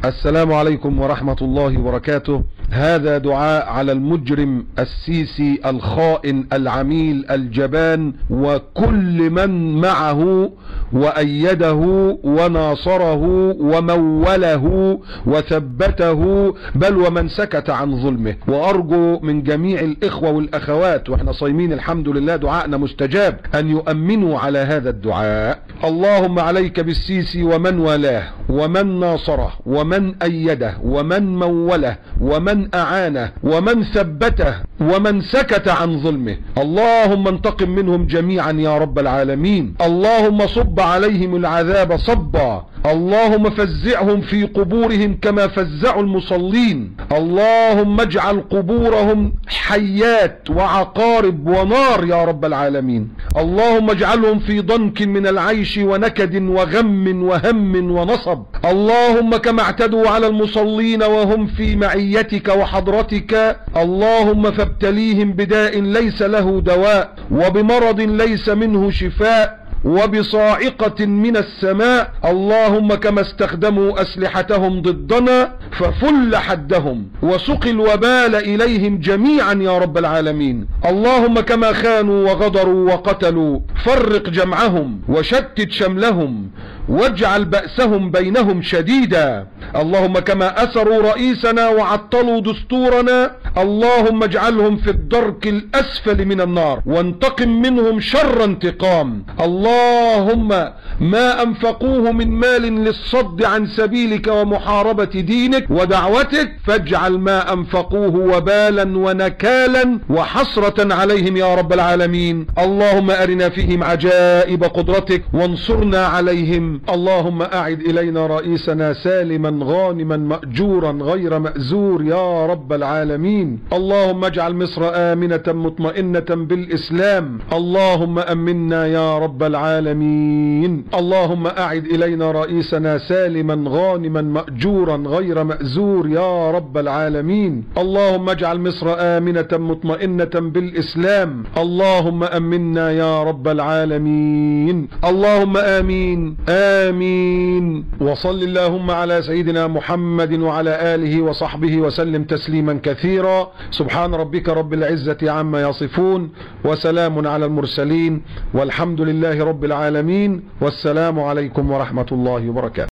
السلام عليكم ورحمة الله وبركاته. هذا دعاء على المجرم السيسي الخائن العميل الجبان وكل من معه وأيده وناصره وموله وثبته، بل ومن سكت عن ظلمه. وأرجو من جميع الإخوة والأخوات وإحنا صايمين الحمد لله دعائنا مستجاب أن يؤمنوا على هذا الدعاء. اللهم عليك بالسيسي ومن والاه ومن ناصره ومن أيده ومن موله ومن أعانه ومن ثبته ومن سكت عن ظلمه. اللهم انتقم منهم جميعا يا رب العالمين. اللهم صب عليهم العذاب صبا. اللهم فزعهم في قبورهم كما فزعوا المصلين. اللهم اجعل قبورهم حيات وعقارب ونار يا رب العالمين. اللهم اجعلهم في ضنك من العيش ونكد وغم وهم ونصب. اللهم كما اعتدوا على المصلين وهم في معيتك وحضرتك، اللهم فابتليهم بداء ليس له دواء وبمرض ليس منه شفاء وبصاعقة من السماء. اللهم كما استخدموا أسلحتهم ضدنا ففل حدهم وسق الوبال إليهم جميعا يا رب العالمين. اللهم كما خانوا وغدروا وقتلوا فرق جمعهم وشتت شملهم واجعل بأسهم بينهم شديدا. اللهم كما أسروا رئيسنا وعطلوا دستورنا، اللهم اجعلهم في الدرك الأسفل من النار وانتقم منهم شر انتقام. اللهم ما أنفقوه من مال للصد عن سبيلك ومحاربة دينك ودعوتك فاجعل ما أنفقوه وبالا ونكالا وحسرة عليهم يا رب العالمين. اللهم أرنا فيهم عجائب قدرتك وانصرنا عليهم. اللهم أعد إلينا رئيسنا سالما غانما مأجورا غير مأزور يا رب العالمين. اللهم اجعل مصر آمنة مطمئنة بالإسلام. اللهم أمنا يا رب العالمين. اللهم أعد إلينا رئيسنا سالما غانما مأجورا غير مأزور يا رب العالمين. اللهم اجعل مصر آمنة مطمئنة بالإسلام. اللهم أمنا يا رب العالمين. اللهم آمين آمين. وصل اللهم على سيدنا محمد وعلى آله وصحبه وسلم تسليما كثيرا. سبحان ربك رب العزة عما يصفون وسلام على المرسلين والحمد لله رب العالمين. والسلام عليكم ورحمة الله وبركاته.